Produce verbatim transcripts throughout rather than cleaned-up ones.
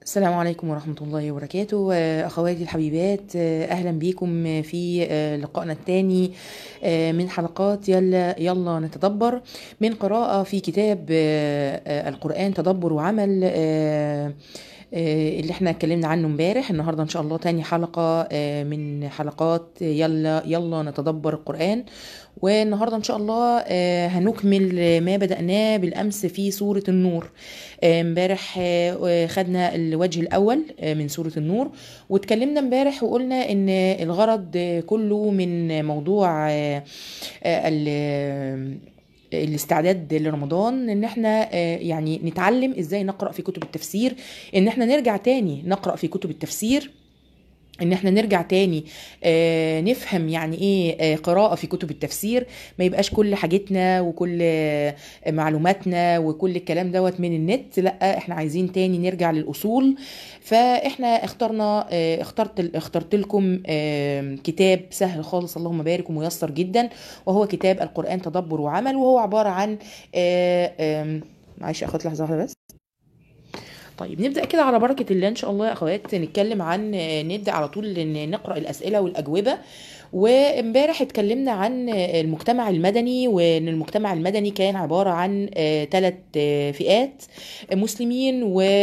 السلام عليكم ورحمة الله وبركاته. آه، أخواتي الحبيبات، آه، أهلا بكم في آه، لقائنا الثاني من حلقات يلا يلا نتدبر، من قراءة في كتاب آه، آه، القرآن تدبر وعمل، آه، آه، اللي احنا اتكلمنا عنه امبارح. النهارده ان شاء الله تاني حلقة آه، من حلقات يلا يلا نتدبر القرآن. والنهارده ان شاء الله آه، هنكمل ما بدأناه بالأمس في سورة النور. آه، امبارح آه، خدنا الوجه الأول آه، من سورة النور، واتكلمنا امبارح وقلنا ان الغرض آه، كله من موضوع آه، آه، ال- الاستعداد لرمضان ان احنا آه، يعني نتعلم ازاي نقرأ في كتب التفسير، ان احنا نرجع تاني نقرأ في كتب التفسير، ان احنا نرجع تاني آه نفهم يعني ايه آه قراءة في كتب التفسير. ما يبقاش كل حاجتنا وكل آه معلوماتنا وكل الكلام دوت من النت، لا احنا عايزين تاني نرجع للأصول. فاحنا اخترنا آه اخترت اخترت لكم آه كتاب سهل خالص اللهم بارك وميسر جدا، وهو كتاب القرآن تدبر وعمل، وهو عبارة عن آه آه معلش اخد لحظة واحدة بس. طيب نبدأ كده على بركة الله إن شاء الله يا أخوات، نتكلم عن نبدأ على طول إن نقرأ الأسئلة والأجوبة. وامبارح اتكلمنا عن المجتمع المدني، وان المجتمع المدني كان عبارة عن ثلاث فئات: مسلمين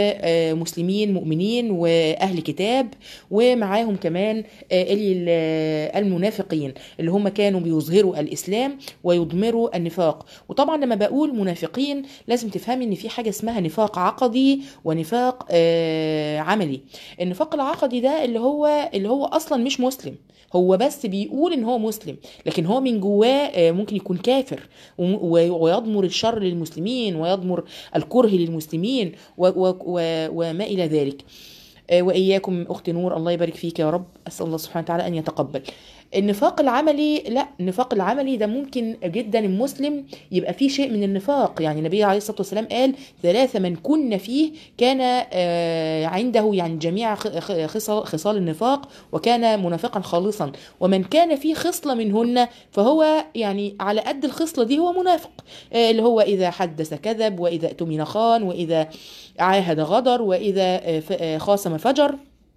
ومسلمين مؤمنين واهل كتاب، ومعاهم كمان ال- المنافقين اللي هم كانوا بيظهروا الاسلام ويضمروا النفاق. وطبعا لما بقول منافقين لازم تفهمي ان في حاجة اسمها نفاق عقدي ونفاق آه، عملي. النفاق العقدي ده اللي هو اللي هو اصلا مش مسلم، هو بس بيقول ان هو مسلم، لكن هو من جواه آه، ممكن يكون كافر وم- و- ويضمر الشر للمسلمين ويضمر الكره للمسلمين و- و- و- وما الى ذلك. آه، واياكم اخت نور، الله يبارك فيك يا رب، اسال الله سبحانه وتعالى ان يتقبل. النفاق العملي، لا النفاق العملي ده ممكن جدا المسلم يبقى فيه شيء من النفاق. يعني النبي عليه الصلاه والسلام قال: ثلاثه من كن فيه كان آه، عنده يعني جميع خ- خ- خصال خصال النفاق وكان منافقا خالصا. ومن كان فيه خصله منهن فهو يعني على قد الخصله دي هو منافق. آه، اللي هو اذا حدث كذب، واذا اؤتمن خان، واذا عاهد غدر، واذا آه، ف- آه، خاصم فجر،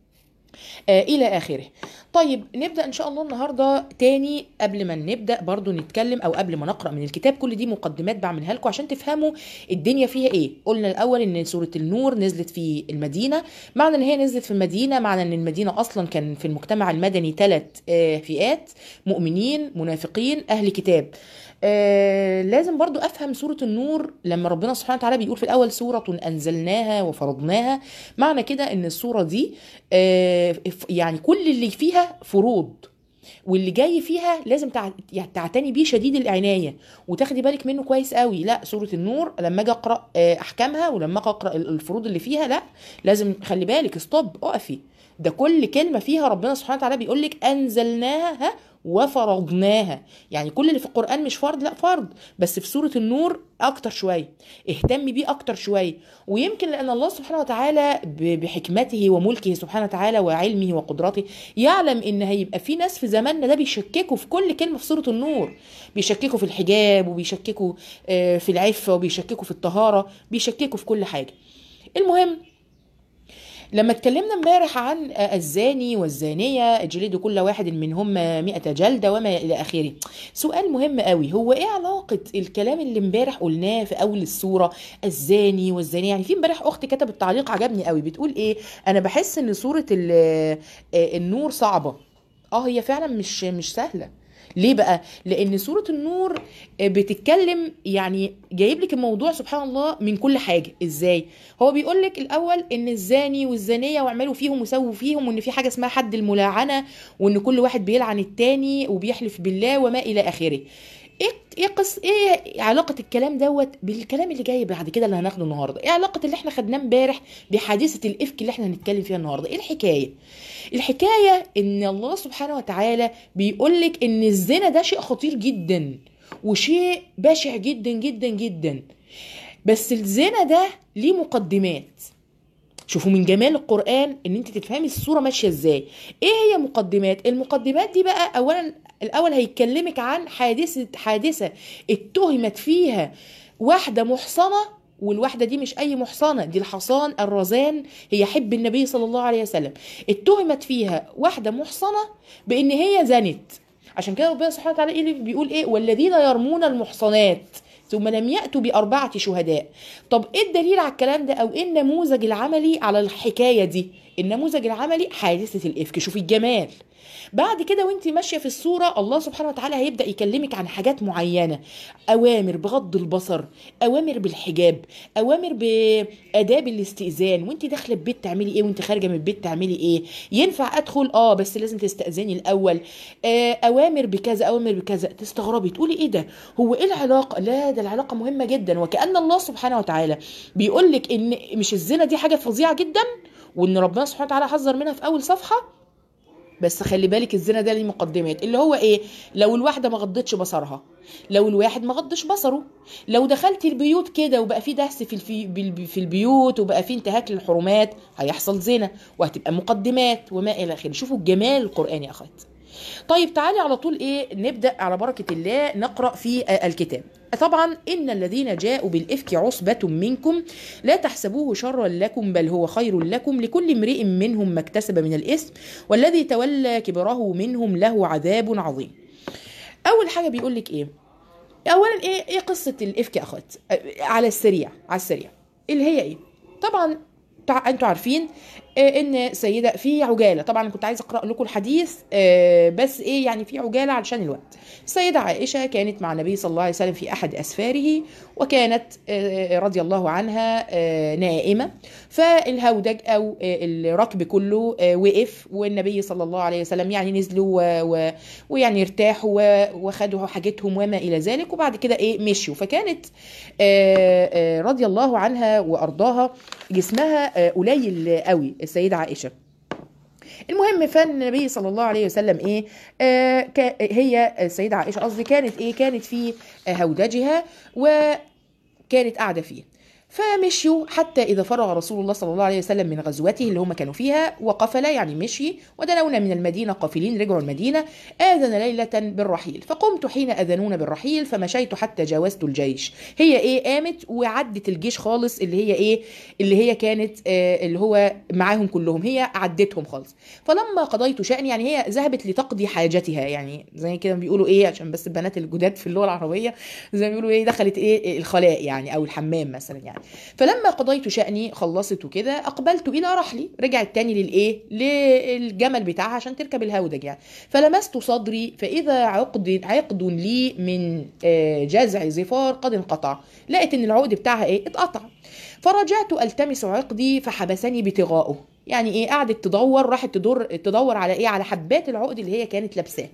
آه، الى اخره. طيب نبدا ان شاء الله النهارده تاني. قبل ما نبدا برضو نتكلم او قبل ما نقرا من الكتاب، كل دي مقدمات بعملها لكم عشان تفهموا الدنيا فيها ايه. قلنا الاول ان سوره النور نزلت في المدينه. معنى ان هي نزلت في المدينه معنى ان المدينه اصلا كان في المجتمع المدني ثلاث فئات: مؤمنين، منافقين، اهل كتاب. آه لازم برضو افهم سورة النور لما ربنا سبحانه وتعالى بيقول في الاول سورة انزلناها وفرضناها. معنى كده ان السورة دي آه يعني كل اللي فيها فروض، واللي جاي فيها لازم تع- يعني تعتني بيه شديد العناية وتاخدي بالك منه كويس قوي. لا سورة النور لما اجي اقرا آه، احكامها ولما اجي اقرا الفروض اللي فيها، لا لازم خلي بالك، ستوب، اقفي. ده كل كلمة فيها ربنا سبحانه وتعالى بيقول لك انزلناها ها وفرضناها. يعني كل اللي في القرآن مش فرض، لا فرض، بس في سورة النور اكتر شوية، اهتمي بيه اكتر شوية. ويمكن لان الله سبحانه وتعالى ب- بحكمته وملكه سبحانه وتعالى وعلمه وقدرته يعلم ان هيبقى في ناس في زماننا ده بيشككوا في كل كلمة في سورة النور. بيشككوا في الحجاب، وبيشككوا آه، في العفة، وبيشككوا في الطهارة، بيشككوا في كل حاجة. المهم، لما اتكلمنا امبارح عن الزاني والزانية اجلدوا كل واحد منهما مئة جلدة وما إلى آخره، سؤال مهم قوي: هو ايه علاقة الكلام اللي امبارح قلناه في أول السورة الزاني والزانية؟ يعني في امبارح أختي كتبت تعليق عجبني قوي، بتقول ايه: أنا بحس إن سورة ال- آه، النور صعبة. اه هي فعلا مش مش سهلة. ليه بقى؟ لان سورة النور بتتكلم يعني جايب لك الموضوع سبحان الله من كل حاجة. ازاي؟ هو بيقول لك الاول ان الزاني والزانية واعملوا فيهم وسووا فيهم، وان في حاجة اسمها حد الملاعنة، وان كل واحد بيلعن التاني وبيحلف بالله وما الى اخره. ايه ايه قص ايه علاقة الكلام دوت بالكلام اللي جاي بعد كده اللي هناخده النهارده؟ ايه علاقة اللي احنا خدناه امبارح بحادثة الافك اللي احنا هنتكلم فيها النهارده؟ ايه الحكاية؟ الحكاية ان الله سبحانه وتعالى بيقولك ان الزنا ده شيء خطير جدا وشيء بشع جدا جدا جدا، بس الزنا ده ليه مقدمات. شوفوا من جمال القرآن ان انت تفهمي الصورة ماشية ازاي. ايه هي مقدمات؟ المقدمات دي بقى اولا الاول هيكلمك عن حادثة حادثة اتهمت فيها واحدة محصنة والواحدة دي مش أي محصنة، دي الحصان الرزان، هي حب النبي صلى الله عليه وسلم، اتهمت فيها واحدة محصنة بإن هي زنت. عشان كده ربنا سبحانه وتعالى إيه بيقول إيه؟ والذين يرمون المحصنات ثم لم يأتوا بأربعة شهداء. طب إيه الدليل على الكلام ده؟ أو إيه النموذج العملي على الحكاية دي؟ النموذج العملي حادثة الإفك. شوفي الجمال. بعد كده وانت ماشيه في الصوره الله سبحانه وتعالى هيبدا يكلمك عن حاجات معينه، اوامر بغض البصر، اوامر بالحجاب، اوامر باداب الاستئذان، وانت داخله البيت تعملي ايه، وانت خارجه من البيت تعملي ايه، ينفع ادخل اه بس لازم تستاذني الاول، آه اوامر بكذا اوامر بكذا. تستغربي تقولي ايه ده، هو ايه العلاقه؟ لا ده العلاقه مهمه جدا، وكأن الله سبحانه وتعالى بيقول لك ان مش الزنا دي حاجه فظيعه جدا، وان ربنا سبحانه وتعالى حذر منها في اول صفحه، بس خلي بالك الزنا ده ليه مقدمات، اللي هو ايه؟ لو الواحده ما غضتش بصرها، لو الواحد ما غضش بصره، لو دخلت البيوت كده وبقى في دهس في الفي في البيوت وبقى في انتهاك للحرمات، هيحصل زنا وهتبقى مقدمات وما الى اخره. شوفوا الجمال القرآني يا اخوات. طيب تعالي على طول ايه، نبدأ على بركة الله نقرأ في الكتاب. طبعا إن الذين جاءوا بالإفك عصبة منكم لا تحسبوه شرا لكم بل هو خير لكم لكل امرئ منهم ما اكتسب من الإثم والذي تولى كبره منهم له عذاب عظيم. أول حاجة بيقول لك إيه؟ أولا إيه إيه قصة الإفك يا أخوات؟ على السريع على السريع اللي هي إيه؟ طبعا انتوا عارفين ان سيده في عجاله، طبعا كنت عايزه اقرا لكم الحديث بس ايه يعني في عجاله علشان الوقت. السيده عائشه كانت مع النبي صلى الله عليه وسلم في احد اسفاره، وكانت رضي الله عنها نائمه، فالهودج او الركب كله وقف، والنبي صلى الله عليه وسلم يعني نزلوا ويعني ارتاحوا وخدوا حاجتهم وما الى ذلك، وبعد كده ايه مشوا. فكانت رضي الله عنها وارضاها جسمها قليل قوي السيدة عائشة. المهم فالنبي صلى الله عليه وسلم ايه آه هي السيدة عائشة قصدي كانت ايه كانت في هودجها وكانت قاعدة فيه، فمشيوا حتى إذا فرغ رسول الله صلى الله عليه وسلم من غزوته اللي هم كانوا فيها وقفل يعني مشي ودنونا من المدينة قافلين رجعوا المدينة، آذن ليلة بالرحيل فقمت حين أذنون بالرحيل فمشيت حتى جاوزت الجيش. هي إيه قامت وعدت الجيش خالص اللي هي إيه اللي هي كانت آه اللي هو معاهم كلهم، هي عدتهم خالص. فلما قضيت شأني يعني هي ذهبت لتقضي حاجتها، يعني زي كده بيقولوا إيه عشان بس البنات الجداد في اللغة العربية زي ما بيقولوا إيه دخلت إيه الخلاء يعني أو الحمام مثلا يعني. فلما قضيت شأني خلصت وكده أقبلت إلى رحلي، رجعت تاني للإيه للجمل بتاعها عشان تركب الهودج يعني. فلمست صدري فإذا عقد عقد لي من جذع زفار قد انقطع، لقيت إن العقد بتاعها إيه اتقطع. فرجعت ألتمس عقدي فحبسني بتغاؤه، يعني إيه قعدت تدور راحت تدور تدور على إيه على حبات العقد اللي هي كانت لابساه.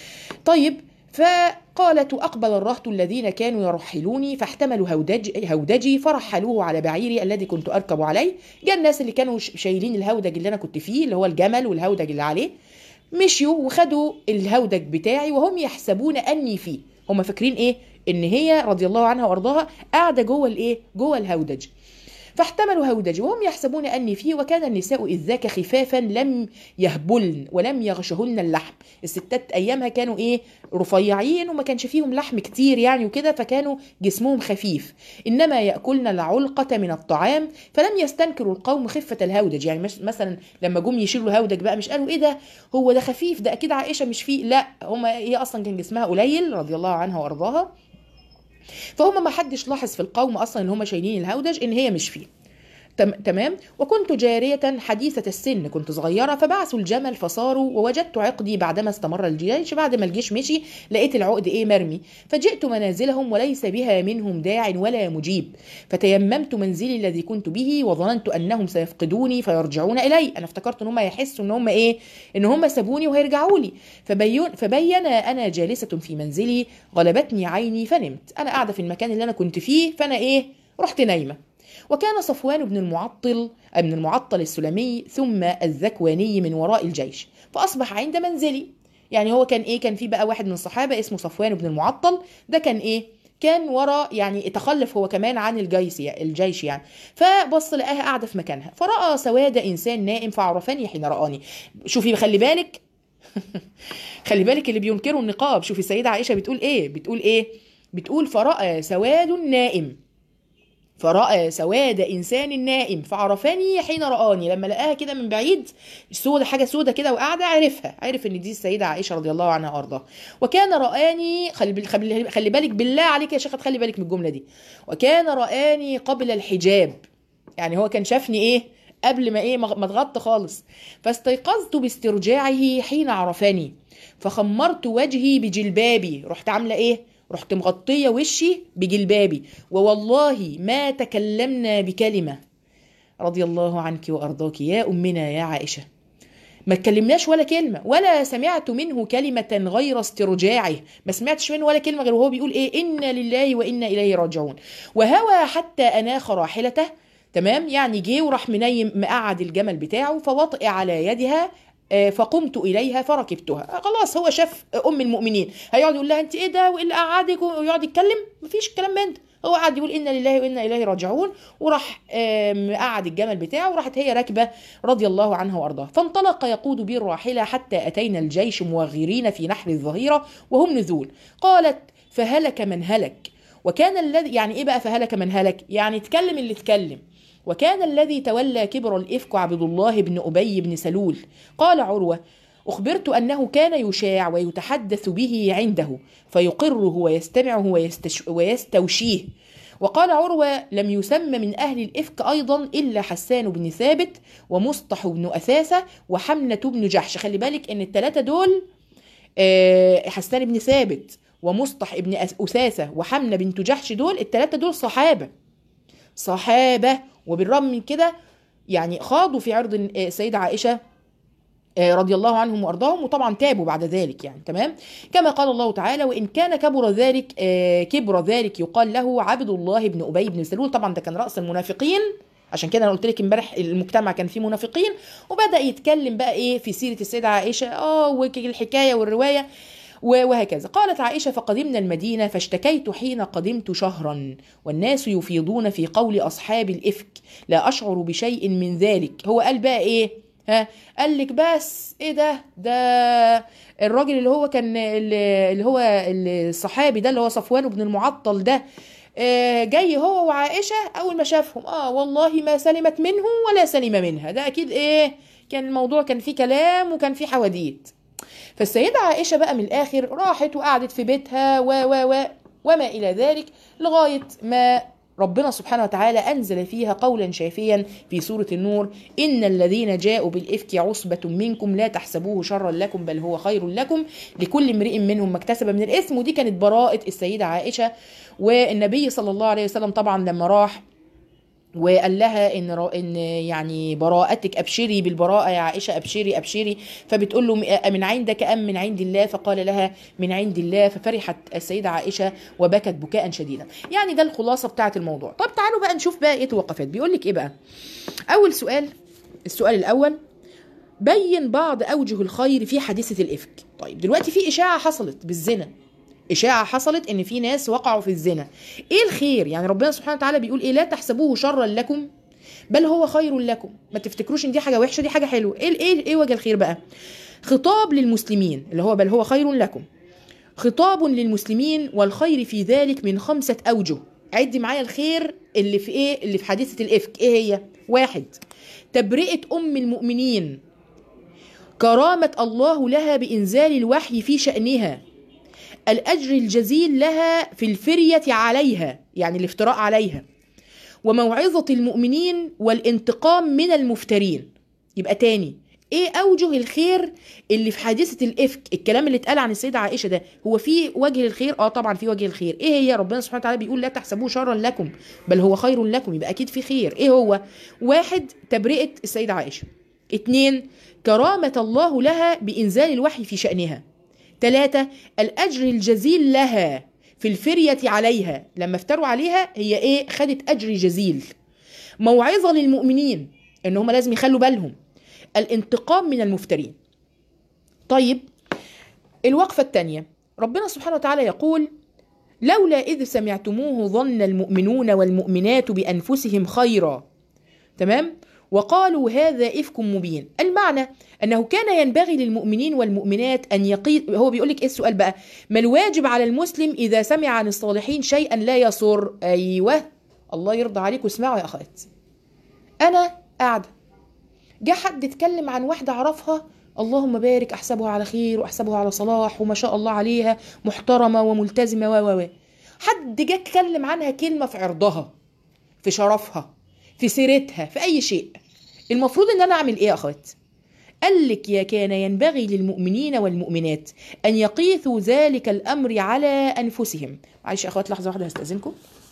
طيب فقالت أقبل الرهط الذين كانوا يرحلوني فاحتملوا هودج هودجي فرحلوه على بعيري الذي كنت أركب عليه. جاء الناس اللي كانوا شايلين الهودج اللي أنا كنت فيه اللي هو الجمل والهودج اللي عليه، مشيوا وخدوا الهودج بتاعي وهم يحسبون أني فيه، هم فاكرين إيه إن هي رضي الله عنها وأرضاها قاعدة جوه الإيه جوه الهودج. فاحتملوا هودجي وهم يحسبون أني فيه، وكان النساء إذ ذاك خفافا لم يهبلن ولم يغشهن اللحم. الستات أيامها كانوا إيه رفيعين وما كانش فيهم لحم كتير يعني وكده، فكانوا جسمهم خفيف، إنما يأكلن العلقة من الطعام. فلم يستنكروا القوم خفة الهودج، يعني مش مثلا لما جم يشيلوا الهودج بقى مش قالوا إيه ده هو ده خفيف ده أكيد عائشة مش فيه، لا هم هي أصلا كان جسمها قليل رضي الله عنها وأرضاها، فهم ما حدش لاحظ في القوم اصلا اللي هم شايلين الهودج ان هي مش فيه. تمام. وكنت جارية حديثة السن كنت صغيرة، فبعثوا الجمل فصاروا ووجدت عقدي بعدما استمر الجيش. بعد ما الجيش مشي لقيت العقد ايه مرمي، فجئت منازلهم وليس بها منهم داع ولا مجيب، فتيممت منزلي الذي كنت به وظننت انهم سيفقدوني فيرجعون الي. انا افتكرت ان هم يحسوا ان هم ايه ان هم سابوني وهيرجعوا لي. فبين فبين انا جالسة في منزلي غلبتني عيني فنمت، انا قاعدة في المكان اللي انا كنت فيه فانا ايه رحت نايمة. وكان صفوان بن المعطل ابن المعطل السلمي ثم الذكواني من وراء الجيش، فأصبح عند منزلي. يعني هو كان ايه كان في بقى واحد من الصحابة اسمه صفوان بن المعطل، ده كان ايه كان ورا يعني تخلف هو كمان عن الجيش الجيش يعني. فبص لقاها قاعدة في مكانها، فرأى سواد إنسان نائم فعرفني حين رآني. شوفي خلي بالك خلي بالك اللي بينكروا النقاب. شوفي السيدة عائشة بتقول ايه بتقول ايه بتقول فرأى سواد نائم فرأى سواد إنسان نائم فعرفني حين رآني. لما لقاها كده من بعيد سودة، حاجة سودة كده وقاعدة، عرفها، عرف إن دي السيدة عائشة رضي الله عنها وأرضاها. وكان رآني، خلي خلي بالك بالله عليك يا شيخ، تخلي بالك من الجملة دي، وكان رآني قبل الحجاب، يعني هو كان شافني إيه قبل ما إيه ما اتغطى خالص. فاستيقظت باسترجاعه حين عرفني فخمرت وجهي بجلبابي، رحت عاملة إيه؟ رحت مغطية وشي بجلبابي، ووالله ما تكلمنا بكلمة. رضي الله عنك وأرضاك يا أمنا يا عائشة، ما تكلمناش ولا كلمة، ولا سمعت منه كلمة غير استرجاعه، ما سمعتش منه ولا كلمة غير وهو بيقول إيه؟ إنا لله وإنا إليه راجعون. وهوى حتى أناخ راحلته، تمام، يعني جه وراح منيم مقعد الجمل بتاعه، فوطئ على يدها فقمت إليها فركبتها. خلاص هو شاف أم المؤمنين، هيقعد يقول لها أنت إيه ده وإيه اللي قعدك ويقعد يتكلم؟ مفيش الكلام من ده، هو قعد يقول إنا لله وإنا إليه راجعون، وراح مقعد الجمل بتاعه، وراحت هي راكبة رضي الله عنها وأرضاها. فانطلق يقود بي الراحلة حتى أتينا الجيش موغرين في نحر الظهيرة وهم نزول. قالت فهلك من هلك، وكان الذي، يعني إيه بقى فهلك من هلك؟ يعني اتكلم اللي اتكلم. وكان الذي تولى كبر الإفك عبد الله بن أبي بن سلول. قال عروة أخبرت أنه كان يشاع ويتحدث به عنده فيقره ويستمعه ويستش ويستوشيه. وقال عروة لم يسمى من أهل الإفك أيضا إلا حسان بن ثابت ومصطح بن أثاثة وحمنة بن جحش. خلي بالك إن الثلاثة دول حسان بن ثابت ومصطح بن أثاثة وحمنة بنت جحش، دول الثلاثة دول صحابة صحابة وبالرغم من كده يعني خاضوا في عرض السيدة عائشة رضي الله عنهم وأرضاهم، وطبعا تابوا بعد ذلك، يعني تمام. كما قال الله تعالى وإن كان كبر ذلك كبر ذلك يقال له عبد الله بن أبي بن سلول. طبعا ده كان رأس المنافقين، عشان كده انا قلت لك امبارح المجتمع كان فيه منافقين، وبدأ يتكلم بقى ايه في سيرة السيدة عائشة اه والحكاية والرواية وهكذا. قالت عائشة فقدمنا المدينة فاشتكيت حين قدمت شهرا والناس يفيضون في قول أصحاب الإفك لا أشعر بشيء من ذلك. هو قال بقى إيه؟ ها قال لك بس إيه ده ده الراجل اللي هو كان اللي هو الصحابي ده اللي هو صفوان بن المعطل ده آه جاي هو وعائشة أول ما شافهم آه والله ما سلمت منه ولا سلم منها. ده أكيد إيه كان الموضوع كان فيه كلام وكان فيه حواديت. فالسيدة عائشة بقى من الآخر راحت وقعدت في بيتها و و و وما إلى ذلك لغاية ما ربنا سبحانه وتعالى أنزل فيها قولا شافيا في سورة النور إن الذين جاءوا بالإفك عصبة منكم لا تحسبوه شرا لكم بل هو خير لكم لكل امرئ منهم ما اكتسب من الإثم. ودي كانت براءة السيدة عائشة. والنبي صلى الله عليه وسلم طبعا لما راح وقال لها ان ان يعني براءتك ابشري بالبراءه يا عائشه ابشري ابشري، فبتقول له من عندك ام من عند الله؟ فقال لها من عند الله. ففرحت السيده عائشه وبكت بكاء شديدا. يعني ده الخلاصه بتاعه الموضوع. طب تعالوا بقى نشوف بقى ايه توقفات. بيقول لك ايه بقى؟ اول سؤال، السؤال الاول بين بعض اوجه الخير في حادثه الافك. طيب دلوقتي في اشاعه حصلت بالزنا، إشاعة حصلت إن في ناس وقعوا في الزنا. إيه الخير؟ يعني ربنا سبحانه وتعالى بيقول إيه؟ لا تحسبوه شرا لكم بل هو خير لكم. ما تفتكروش إن دي حاجة وحشة، دي حاجة حلوة. إيه إيه إيه وجه الخير بقى؟ خطاب للمسلمين اللي هو بل هو خير لكم، خطاب للمسلمين والخير في ذلك من خمسة أوجه. عدي معايا الخير اللي في إيه؟ اللي في حادثة الإفك. إيه هي؟ واحد، تبرئة أم المؤمنين، كرامة الله لها بإنزال الوحي في شأنها، الأجر الجزيل لها في الفرية عليها يعني الافتراء عليها، وموعظة المؤمنين والانتقام من المفترين. يبقى تاني ايه أوجه الخير اللي في حادثة الإفك؟ الكلام اللي اتقال عن السيدة عائشة ده هو في وجه الخير؟ اه طبعا في وجه الخير. ايه هي؟ ربنا سبحانه وتعالى بيقول لا تحسبوه شرا لكم بل هو خير لكم، يبقى اكيد في خير. ايه هو؟ واحد، تبرئة السيدة عائشة. اتنين، كرامة الله لها بإنزال الوحي في شأنها. ثلاثة، الأجر الجزيل لها في الفرية عليها، لما افتروا عليها هي ايه؟ خدت أجر جزيل. موعظة للمؤمنين ان هم لازم يخلوا بالهم. الانتقام من المفترين. طيب الوقفة الثانية ربنا سبحانه وتعالى يقول لولا إذ سمعتموه ظن المؤمنون والمؤمنات بأنفسهم خيرا، تمام، وقالوا هذا إفك مبين. المعنى أنه كان ينبغي للمؤمنين والمؤمنات أن يقي. هو بيقول لك إيه السؤال بقى؟ ما الواجب على المسلم إذا سمع عن الصالحين شيئا لا يسر؟ أيوه الله يرضى عليكم واسمعوا يا اخوات. انا قاعده جه حد اتكلم عن واحده اعرفها، اللهم بارك، احسبها على خير واحسبها على صلاح وما شاء الله عليها، محترمه وملتزمه و و حد جه اتكلم عنها كلمه في عرضها، في شرفها، في سيرتها، في اي شيء، المفروض ان انا اعمل ايه يا اخوات؟ قال لك يا كان ينبغي للمؤمنين والمؤمنات ان يقيثوا ذلك الامر على انفسهم. معلش يا اخوات لحظه واحده هستاذنكم.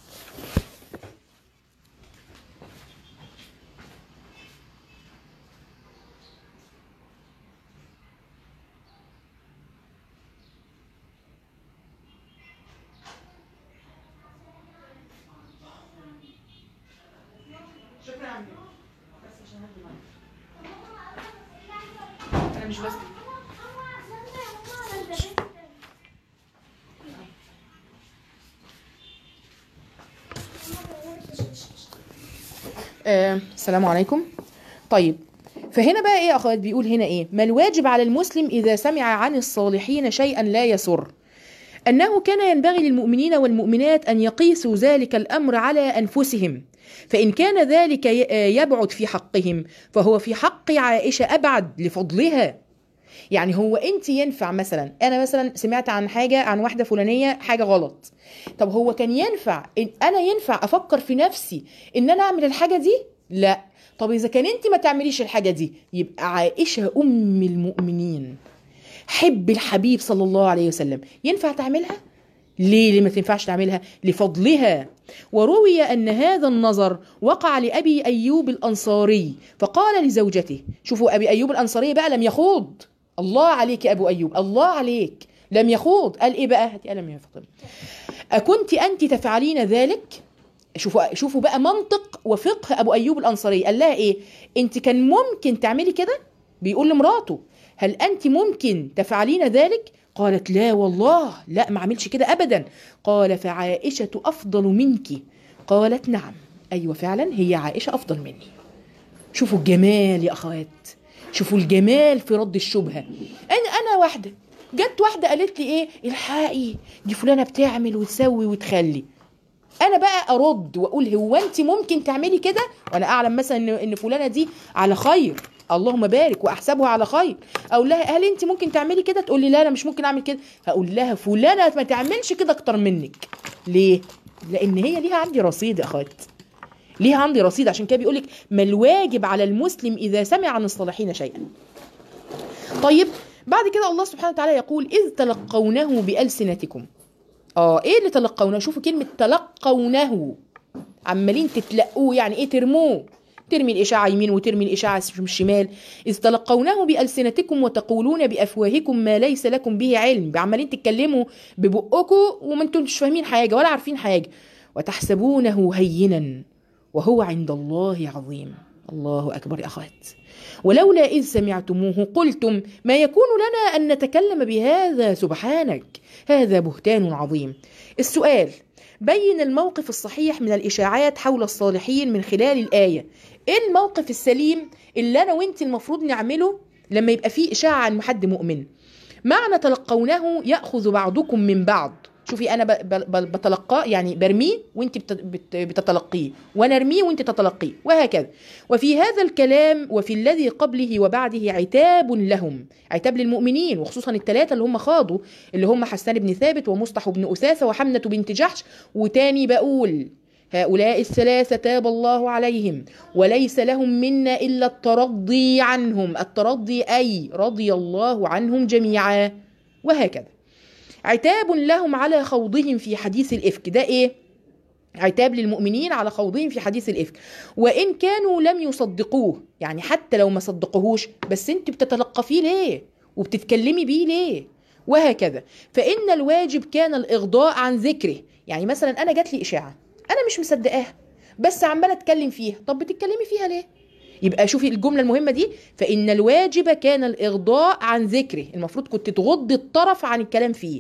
شكرا عمي. بس عشان هدي معاك. انا مش بس آه، السلام عليكم. طيب فهنا بقى ايه يا اخوات؟ بيقول هنا ايه؟ ما الواجب على المسلم اذا سمع عن الصالحين شيئا لا يسر؟ انه كان ينبغي للمؤمنين والمؤمنات ان يقيسوا ذلك الامر على انفسهم، فان كان ذلك يبعد في حقهم فهو في حق عائشه ابعد لفضلها. يعني هو انت ينفع مثلا، انا مثلا سمعت عن حاجه عن واحده فلانيه حاجه غلط، طب هو كان ينفع إن انا ينفع افكر في نفسي ان انا اعمل الحاجه دي؟ لا. طب اذا كان انت ما تعمليش الحاجه دي، يبقى عائشه ام المؤمنين حب الحبيب صلى الله عليه وسلم ينفع تعملها؟ ليه ليه ما تنفعش تعملها؟ لفضلها. وروي أن هذا النظر وقع لأبي أيوب الأنصاري، فقال لزوجته، شوفوا أبي أيوب الأنصاري بقى لم يخوض، الله عليك يا أبو أيوب، الله عليك، لم يخوض. قال إيه بقى؟ هاتي قلم يا فاطمة. أكنت أنت تفعلين ذلك؟ شوفوا شوفوا بقى منطق وفقه أبو أيوب الأنصاري. قال لها إيه؟ أنت كان ممكن تعملي كده؟ بيقول لمراته هل أنت ممكن تفعلين ذلك؟ قالت لا والله لا، ما عملش كده أبدا. قال فعائشة أفضل منك. قالت نعم، أيوة فعلا هي عائشة أفضل مني. شوفوا الجمال يا أخوات، شوفوا الجمال في رد الشبهة. أنا أنا واحدة جت واحدة قالت لي إيه؟ الحقي دي فلانة بتعمل وتسوي وتخلي. أنا بقى أرد وأقول هو أنت ممكن تعملي كده؟ وأنا أعلم مثلا إن إن فلانة دي على خير، اللهم بارك، واحسبها على خير. اقول لها هل انت ممكن تعملي كده؟ تقول لي لا انا مش ممكن اعمل كده. هقول لها فلانه ما تعملش كده اكتر منك. ليه؟ لان هي ليها عندي رصيد يا اخوات، ليها عندي رصيد. عشان كده بيقول لك ما الواجب على المسلم اذا سمع عن الصالحين شيئا. طيب بعد كده الله سبحانه وتعالى يقول اذ تلقونه بالسنتكم. اه ايه اللي تلقونه؟ شوفوا كلمه تلقونه، عمالين تتلقوه، يعني ايه؟ ترموه، ترمي الإشاعة يمين وترمي الإشاعة شمال. إذ تلقونه بألسنتكم وتقولون بأفواهكم ما ليس لكم به علم، عمالين تتكلموا ببقكم وما انتم مش فاهمين حاجة ولا عارفين حاجة. وتحسبونه هينا وهو عند الله عظيم. الله أكبر يا أخوات. ولولا إذ سمعتموه قلتم ما يكون لنا أن نتكلم بهذا سبحانك هذا بهتان عظيم. السؤال: بين الموقف الصحيح من الإشاعات حول الصالحين من خلال الآية. إيه الموقف السليم اللي أنا وإنت المفروض نعمله لما يبقى فيه إشاعة عن حد مؤمن؟ معنى تلقونه يأخذ بعضكم من بعض. شوفي أنا بتلقاه يعني برميه وإنت بتتلقيه، وأنا أرميه وإنت تتلقيه، وهكذا. وفي هذا الكلام وفي الذي قبله وبعده عتاب لهم، عتاب للمؤمنين، وخصوصا الثلاثة اللي هم خاضوا، اللي هم حسان بن ثابت ومصطح بن أثاثة وحمنة بنت جحش. وتاني بقول هؤلاء الثلاثة تاب الله عليهم وليس لهم منا إلا الترضي عنهم، الترضي أي رضي الله عنهم جميعا، وهكذا. عتاب لهم على خوضهم في حديث الإفك. ده إيه؟ عتاب للمؤمنين على خوضهم في حديث الإفك، وإن كانوا لم يصدقوه، يعني حتى لو ما صدقوهوش بس انت بتتلقفيه ليه وبتتكلمي بيه ليه، وهكذا. فإن الواجب كان الإغضاء عن ذكره. يعني مثلا أنا جات لي إشاعة أنا مش مصدقاها بس عمالة أتكلم فيها، طب بتتكلمي فيها ليه؟ يبقى شوفي الجملة المهمة دي، فإن الواجب كان الإغضاء عن ذكره، المفروض كنت تغضي الطرف عن الكلام فيه.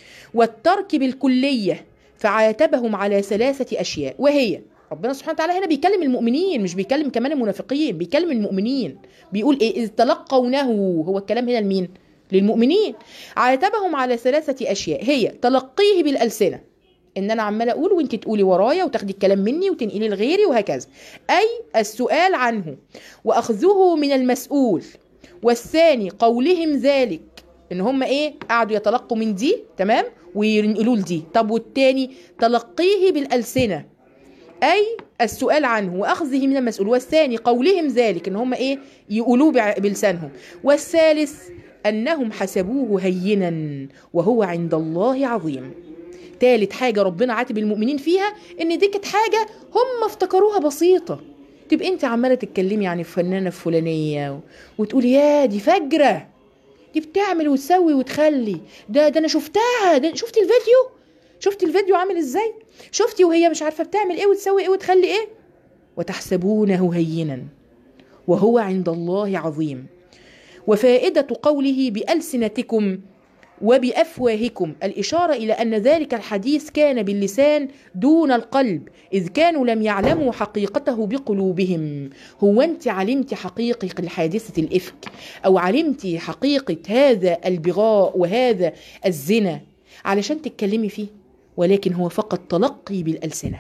والترك بالكلية، فعاتبهم على ثلاثة أشياء، وهي ربنا سبحانه وتعالى هنا بيكلم المؤمنين مش بيكلم كمان المنافقين، بيكلم المؤمنين. بيقول إيه؟ إذ تلقونه، هو الكلام هنا لمين؟ للمؤمنين. عاتبهم على ثلاثة أشياء، هي تلقيه بالألسنة، ان انا عماله اقول وانت تقولي ورايا وتاخدي الكلام مني وتنقلي لغيري وهكذا. اي السؤال عنه واخذه من المسؤول. والثاني قولهم ذلك، ان هم ايه قعدوا يتلقوا من دي تمام وينقلوا لدي. طب والتاني تلقيه بالالسنه، اي السؤال عنه واخذه من المسؤول. والثاني قولهم ذلك، ان هم ايه يقولوه بلسانهم. والثالث انهم حسبوه هينا وهو عند الله عظيم. تالت حاجه ربنا عاتب المؤمنين فيها ان دي كانت حاجه هم افتكروها بسيطه. تبقى انت عماله تتكلمي عن الفنانه الفلانيه وتقولي يا دي فجره، دي بتعمل وتسوي وتخلي، ده ده انا شفتها، ده شفتي الفيديو، شفتي الفيديو عامل ازاي، شفتي وهي مش عارفه بتعمل ايه وتسوي ايه وتخلي ايه. وتحسبونه هينا وهو عند الله عظيم. وفائده قوله بألسنتكم وبأفواهكم الإشارة إلى أن ذلك الحديث كان باللسان دون القلب، إذ كانوا لم يعلموا حقيقته بقلوبهم. هو أنت علمت حقيقة الحادثة الإفك، أو علمت حقيقة هذا البغاء وهذا الزنا علشان تتكلمي فيه؟ ولكن هو فقط تلقي بالألسنة،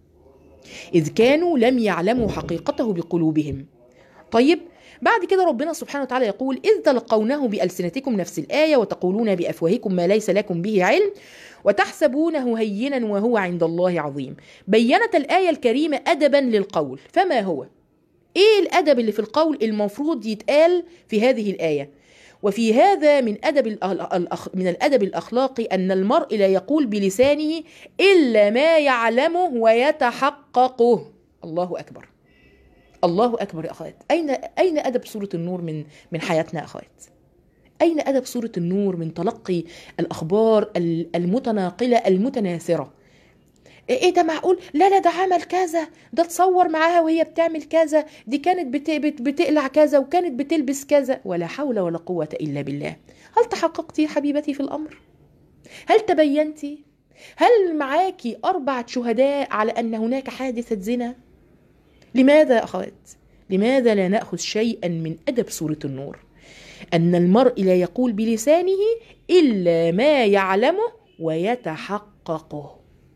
إذ كانوا لم يعلموا حقيقته بقلوبهم. طيب بعد كده ربنا سبحانه وتعالى يقول إذ تلقونه بألسنتكم، نفس الآية، وتقولون بأفواهكم ما ليس لكم به علم وتحسبونه هينا وهو عند الله عظيم. بينت الآية الكريمة أدبا للقول، فما هو؟ إيه الأدب اللي في القول المفروض يتقال في هذه الآية؟ وفي هذا من أدب الأخ... من الأدب الأخلاقي أن المرء لا يقول بلسانه إلا ما يعلمه ويتحققه. الله أكبر، الله أكبر يا أخوات. أين أين أدب سورة النور من من حياتنا يا أخوات؟ أين أدب سورة النور من تلقي الأخبار المتناقلة المتناثرة؟ إيه ده معقول؟ لا لا ده عمل كذا، ده تصور معاها وهي بتعمل كذا، دي كانت بت بت بتقلع كذا وكانت بتلبس كذا، ولا حول ولا قوة إلا بالله. هل تحققتي حبيبتي في الأمر؟ هل تبينتي؟ هل معاكي أربعة شهداء على أن هناك حادثة زنا؟ لماذا يا أخوات؟ لماذا لا نأخذ شيئا من أدب سورة النور؟ أن المرء لا يقول بلسانه إلا ما يعلمه ويتحققه،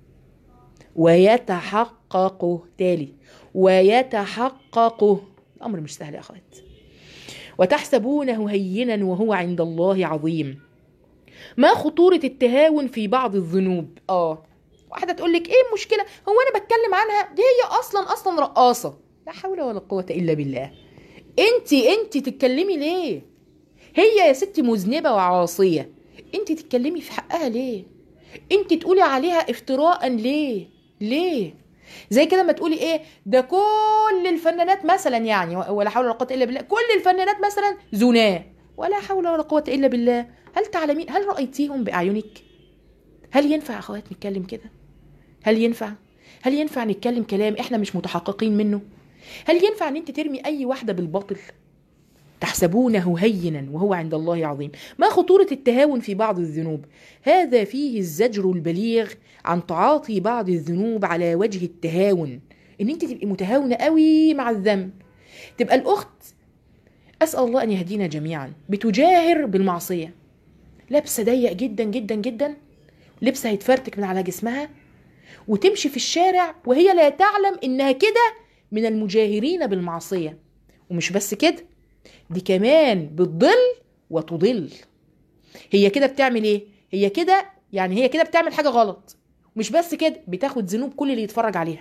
ويتحققه تالي ويتحققه. الأمر مش سهل يا أخوات. وتحسبونه هينا وهو عند الله عظيم. ما خطورة التهاون في بعض الذنوب؟ آه واحدة تقول لك ايه المشكلة؟ هو انا بتكلم عنها؟ دي هي اصلا اصلا رقاصة. لا حول ولا قوة الا بالله. انت انت تتكلمي ليه؟ هي يا ستي مذنبة وعاصية، انت تتكلمي في حقها ليه؟ انت تقولي عليها افتراء ليه؟ ليه؟ زي كده ما تقولي ايه ده كل الفنانات مثلا، يعني ولا حول ولا قوة الا بالله، كل الفنانات مثلا زناه، ولا حول ولا قوة الا بالله. هل تعلمين؟ هل رأيتيهم بأعينك؟ هل ينفع يا اخوات نتكلم كده؟ هل ينفع؟ هل ينفع نتكلم كلام احنا مش متحققين منه؟ هل ينفع ان انت ترمي اي واحدة بالباطل؟ تحسبونه هينا وهو عند الله عظيم. ما خطورة التهاون في بعض الذنوب؟ هذا فيه الزجر البليغ عن تعاطي بعض الذنوب على وجه التهاون، ان انت تبقي متهاونة قوي مع الذنب. تبقى الاخت، اسأل الله ان يهدينا جميعا، بتجاهر بالمعصية، لابسة ضيق جدا جدا جدا، لبسها هيتفرتك من على جسمها، وتمشي في الشارع وهي لا تعلم انها كده من المجاهرين بالمعصية. ومش بس كده، دي كمان بتضل وتضل. هي كده بتعمل ايه؟ هي كده يعني هي كده بتعمل حاجة غلط، مش بس كده بتاخد ذنوب كل اللي يتفرج عليها.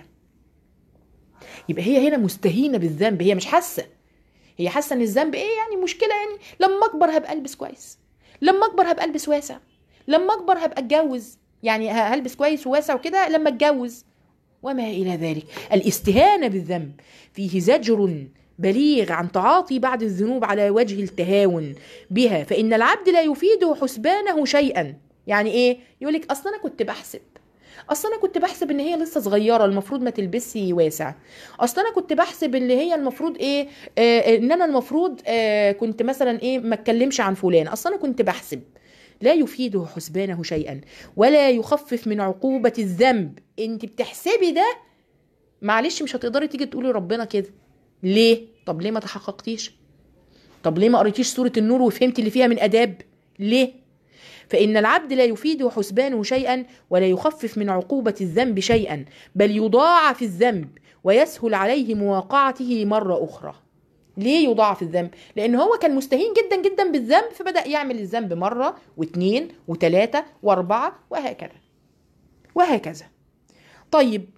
يبقى هي هنا مستهينة بالذنب، هي مش حاسة. هي حاسة ان الذنب ايه يعني مشكلة، يعني لما اكبر هبقى البس كويس، لما اكبر هبقى البس واسع، لما اكبر هبقى اتجوز، يعني هلبس كويس وواسع وكده لما اتجوز، وما الى ذلك. الاستهانة بالذنب فيه زجر بليغ عن تعاطي بعض الذنوب على وجه التهاون بها، فإن العبد لا يفيده حسبانه شيئا. يعني ايه؟ يقولك اصلا انا كنت بحسب، اصلا انا كنت بحسب ان هي لسه صغيره المفروض ما تلبسي واسع، اصلا انا كنت بحسب ان هي المفروض ايه آه ان انا المفروض آه كنت مثلا ايه ما اتكلمش عن فلان، اصلا انا كنت بحسب. لا يفيده حسبانه شيئا ولا يخفف من عقوبه الذنب. انت بتحسبي ده، معلش مش هتقدري تيجي تقولي ربنا كده. ليه؟ طب ليه ما تحققتيش؟ طب ليه ما قريتيش سوره النور وفهمتي اللي فيها من اداب؟ ليه؟ فإن العبد لا يفيد حسبانه شيئا ولا يخفف من عقوبة الذنب شيئا، بل يضاعف الذنب ويسهل عليه مواقعته مرة أخرى. ليه يضاعف الذنب؟ لأن هو كان مستهين جدا جدا بالذنب، فبدأ يعمل الذنب مرة واثنين وثلاثة وأربعة وهكذا وهكذا. طيب،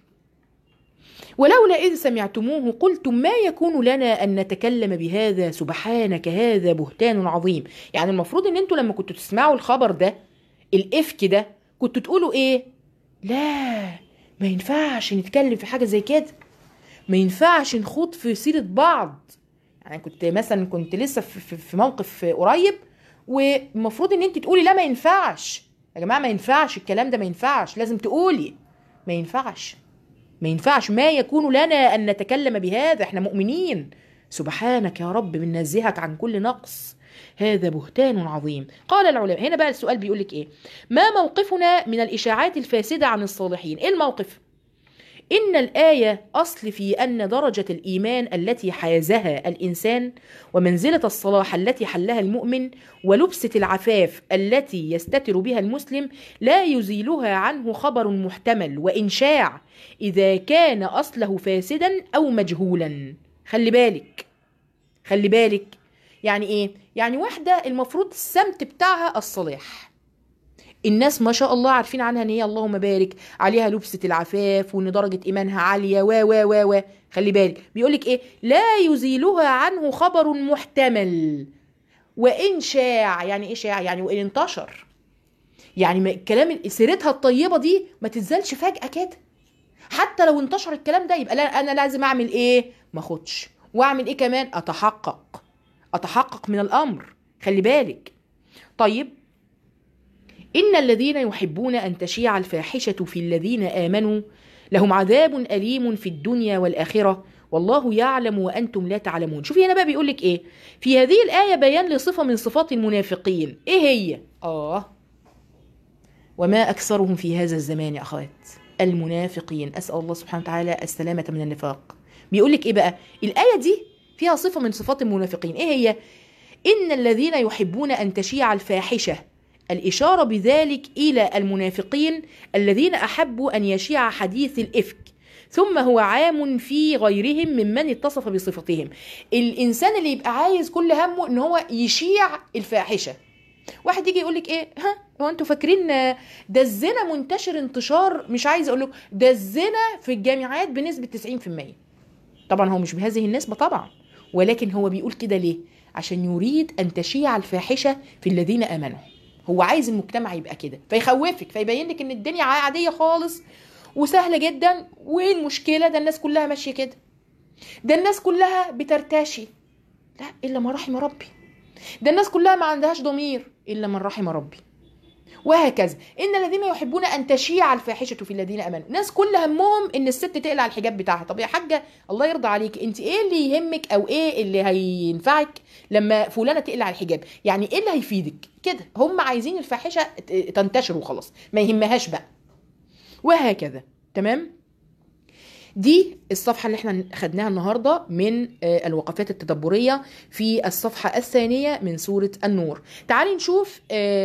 ولولا إذ سمعتموه قلتم ما يكون لنا أن نتكلم بهذا سبحانك هذا بهتان عظيم. يعني المفروض إن أنتوا لما كنتوا تسمعوا الخبر ده، الإفك ده، كنتوا تقولوا إيه؟ لا، ما ينفعش نتكلم في حاجة زي كده، ما ينفعش نخوض في سيرة بعض. يعني كنت مثلا كنت لسه في, في موقف قريب، والمفروض إن أنت تقولي لا ما ينفعش يا جماعة، ما ينفعش الكلام ده، ما ينفعش، لازم تقولي ما ينفعش ما ينفعش ما يكون لنا أن نتكلم بهذا، احنا مؤمنين، سبحانك يا رب بننزهك عن كل نقص، هذا بهتان عظيم. قال العلماء، هنا بقى السؤال بيقولك ايه؟ ما موقفنا من الإشاعات الفاسدة عن الصالحين؟ ايه الموقف؟ إن الآية أصل في أن درجة الإيمان التي حازها الإنسان ومنزلة الصلاح التي حلها المؤمن ولبسة العفاف التي يستتر بها المسلم لا يزيلها عنه خبر محتمل وإنشاع إذا كان أصله فاسدا أو مجهولا. خلي بالك خلي بالك يعني إيه؟ يعني واحدة المفروض السمت بتاعها الصلاح، الناس ما شاء الله عارفين عنها ان هي اللهم بارك عليها لبسة العفاف وان درجة ايمانها عالية و و و و خلي بالك بيقولك ايه؟ لا يزيلها عنه خبر محتمل وان شاع. يعني ايه شاع؟ يعني وان انتشر، يعني الكلام سيرتها الطيبة دي ما تنزلش فجأة كده، حتى لو انتشر الكلام ده يبقى لا انا لازم اعمل ايه؟ ما اخدش، واعمل ايه كمان؟ اتحقق اتحقق من الامر. خلي بالك. طيب، إن الذين يحبون أن تشيع الفاحشة في الذين آمنوا لهم عذاب أليم في الدنيا والآخرة والله يعلم وأنتم لا تعلمون. شوفي هنا بقى بيقولك إيه في هذه الآية؟ بيان لصفة من صفات المنافقين. إيه هي؟ آه وما أكثرهم في هذا الزمان يا أخوات، المنافقين. أسأل الله سبحانه وتعالى السلامة من النفاق. بيقولك إيه بقى؟ الآية دي فيها صفة من صفات المنافقين. إيه هي؟ إن الذين يحبون أن تشيع الفاحشة، الإشارة بذلك إلى المنافقين الذين أحبوا أن يشيع حديث الإفك، ثم هو عام في غيرهم ممن اتصف بصفتهم. الإنسان اللي يبقى عايز كل همه إن هو يشيع الفاحشة. واحد يجي يقولك إيه؟ ها هو أنتوا فاكرين ده الزنا منتشر انتشار؟ مش عايز أقولك ده الزنا في الجامعات بنسبة تسعين في المية. طبعا هو مش بهذه النسبة طبعا، ولكن هو بيقول كده ليه؟ عشان يريد أن تشيع الفاحشة في الذين آمنوا. هو عايز المجتمع يبقى كده، فيخوفك، فيبين لك ان الدنيا عاديه خالص وسهله جدا. وايه المشكله؟ ده الناس كلها ماشيه كده، ده الناس كلها بترتشي، لا الا من رحم ربي، ده الناس كلها ما عندهاش ضمير الا من رحم ربي، وهكذا. ان الذين يحبون ان تشيع الفاحشه في الذين امنوا، ناس كل همهم ان الست تقلع الحجاب بتاعها. طب يا حاجه الله يرضى عليك، انت ايه اللي يهمك او ايه اللي هينفعك لما فلانه تقلع الحجاب؟ يعني ايه اللي هيفيدك كده؟ هم عايزين الفاحشه تنتشر وخلاص، ما يهمهاش بقى، وهكذا. تمام؟ دي الصفحة اللي احنا خدناها النهاردة من الوقفات التدبرية في الصفحة الثانية من سورة النور. تعالي نشوف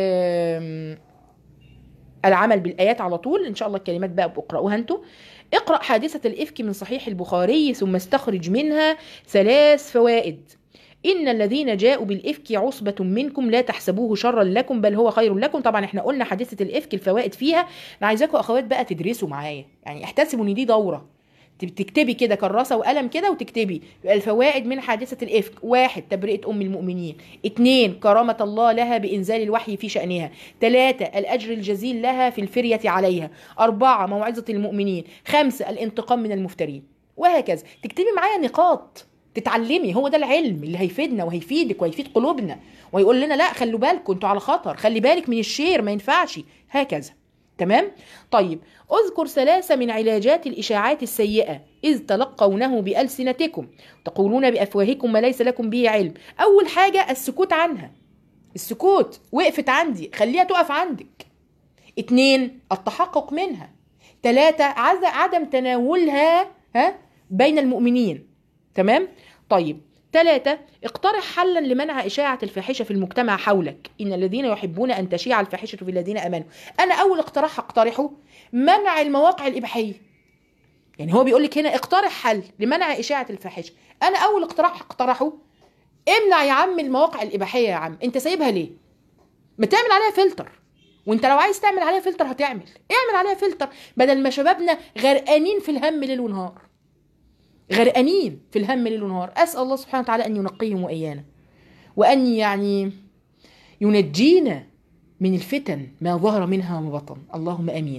العمل بالآيات على طول. إن شاء الله الكلمات بقى بقرأوها انتوا. اقرأ حادثة الإفك من صحيح البخاري ثم استخرج منها ثلاث فوائد. إن الذين جاءوا بالإفك عصبة منكم لا تحسبوه شرا لكم بل هو خير لكم. طبعا احنا قلنا حادثة الإفك الفوائد فيها، أنا عايزاكم أخوات بقى تدرسوا معايا، يعني احتسبوا إن دي دورة، تكتبي كده كراسة وقلم كده وتكتبي الفوائد من حادثة الإفك. واحد، تبرئة أم المؤمنين. اتنين، كرامة الله لها بإنزال الوحي في شأنها. تلاتة، الأجر الجزيل لها في الفرية عليها. أربعة، موعظة المؤمنين. خمسة، الانتقام من المفترين، وهكذا. تكتبي معايا نقاط تتعلمي، هو ده العلم اللي هيفيدنا وهيفيدك وهيفيد قلوبنا، ويقول لنا لا خلوا بالكم انتوا على خطر، خلي بالك من الشير ما ينفعش، هكذا. تمام؟ طيب، اذكر ثلاثة من علاجات الإشاعات السيئة إذ تلقونه بألسنتكم تقولون بأفواهكم ما ليس لكم به علم. أول حاجة السكوت عنها، السكوت وقفت عندي، خليها تقف عندك. اتنين، التحقق منها. تلاتة، عدم تناولها ها بين المؤمنين. تمام؟ طيب، ثلاثة، اقترح حلا لمنع إشاعة الفاحشة في المجتمع حولك، إن الذين يحبون أن تشيع الفاحشة في الذين آمنوا. أنا أول اقتراح اقترحه منع المواقع الإباحية. يعني هو بيقول لك هنا اقترح حل لمنع إشاعة الفاحشة. أنا أول اقتراح اقترحه امنع يا عم المواقع الإباحية. يا عم أنت سايبها ليه؟ ما تعمل عليها فلتر، وانت لو عايز تعمل عليها فلتر هتعمل اعمل عليها فلتر، بدل ما شبابنا غرقانين في الهم ليل ونهار، غرقانين في الهم ليل ونهار. أسأل الله سبحانه وتعالى أن ينقيهم وإيانا، وأن يعني ينجينا من الفتن ما ظهر منها وما بطن، اللهم أمين.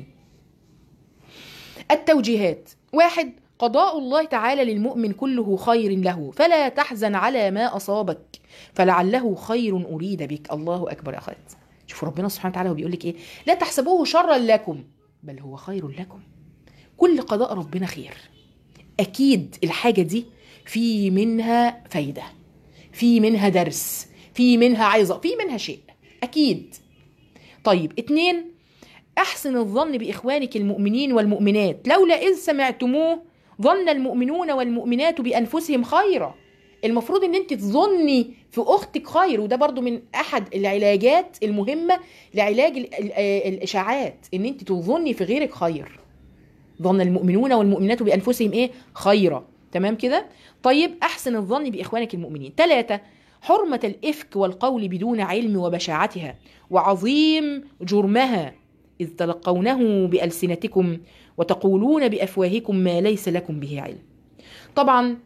التوجيهات: واحد، قضاء الله تعالى للمؤمن كله خير له، فلا تحزن على ما أصابك فلعله خير أريد بك. الله أكبر يا أخوات. شوفوا ربنا سبحانه وتعالى وبيقول لك إيه؟ لا تحسبوه شرا لكم بل هو خير لكم. كل قضاء ربنا خير. أكيد الحاجة دي في منها فايدة، في منها درس، في منها عظة، في منها شيء أكيد. طيب اتنين، أحسن الظن بإخوانك المؤمنين والمؤمنات لولا إذ سمعتموه ظن المؤمنون والمؤمنات بأنفسهم خيرا. المفروض ان انت تظني في اختك خير، وده برضو من احد العلاجات المهمة لعلاج الاشاعات، ان انت تظني في غيرك خير. ظن المؤمنون والمؤمنات بأنفسهم ايه؟ خيرا. تمام كده؟ طيب احسن الظن بإخوانك المؤمنين. ثلاثة، حرمة الإفك والقول بدون علم وبشاعتها وعظيم جرمها إذ تلقونه بألسنتكم وتقولون بأفواهكم ما ليس لكم به علم. طبعا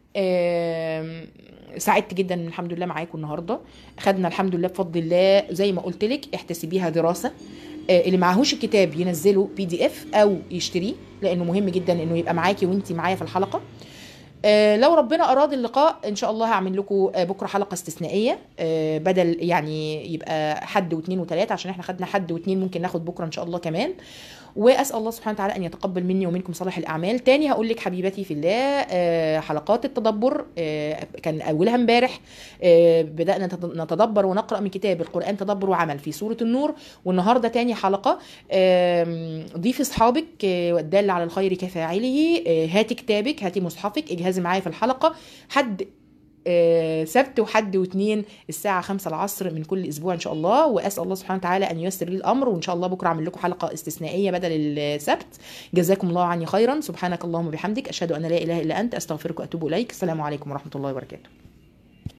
سعدت جدا الحمد لله معاكم النهارده. خدنا الحمد لله بفضل الله زي ما قلت لك احتسبيها دراسه. اللي معهوش الكتاب ينزله بي دي اف او يشتريه، لانه مهم جدا انه يبقى معاكي وانتي معايا في الحلقه. لو ربنا اراد اللقاء ان شاء الله هعمل لكم بكره حلقه استثنائيه، بدل يعني يبقى حد واثنين وثلاثه، عشان احنا خدنا حد واثنين، ممكن ناخد بكره ان شاء الله كمان. واسال الله سبحانه وتعالى ان يتقبل مني ومنكم صالح الاعمال. تاني هقول لك حبيبتي في الله، حلقات التدبر كان اولها امبارح، بدانا نتدبر ونقرا من كتاب القران تدبر وعمل في سوره النور، والنهارده تاني حلقه. ضيفي اصحابك والدال على الخير كفاعله، هاتي كتابك، هاتي مصحفك، اجهزي معايا في الحلقه. حد سبت وحد واثنين الساعة خمسة العصر من كل أسبوع إن شاء الله. وأسأل الله سبحانه وتعالى أن ييسر لي الأمر، وإن شاء الله بكرة أعمل لكم حلقة استثنائية بدل السبت. جزاكم الله عني خيرا. سبحانك اللهم وبحمدك، أشهد أن لا إله إلا أنت، أستغفرك وأتوب إليك. السلام عليكم ورحمة الله وبركاته.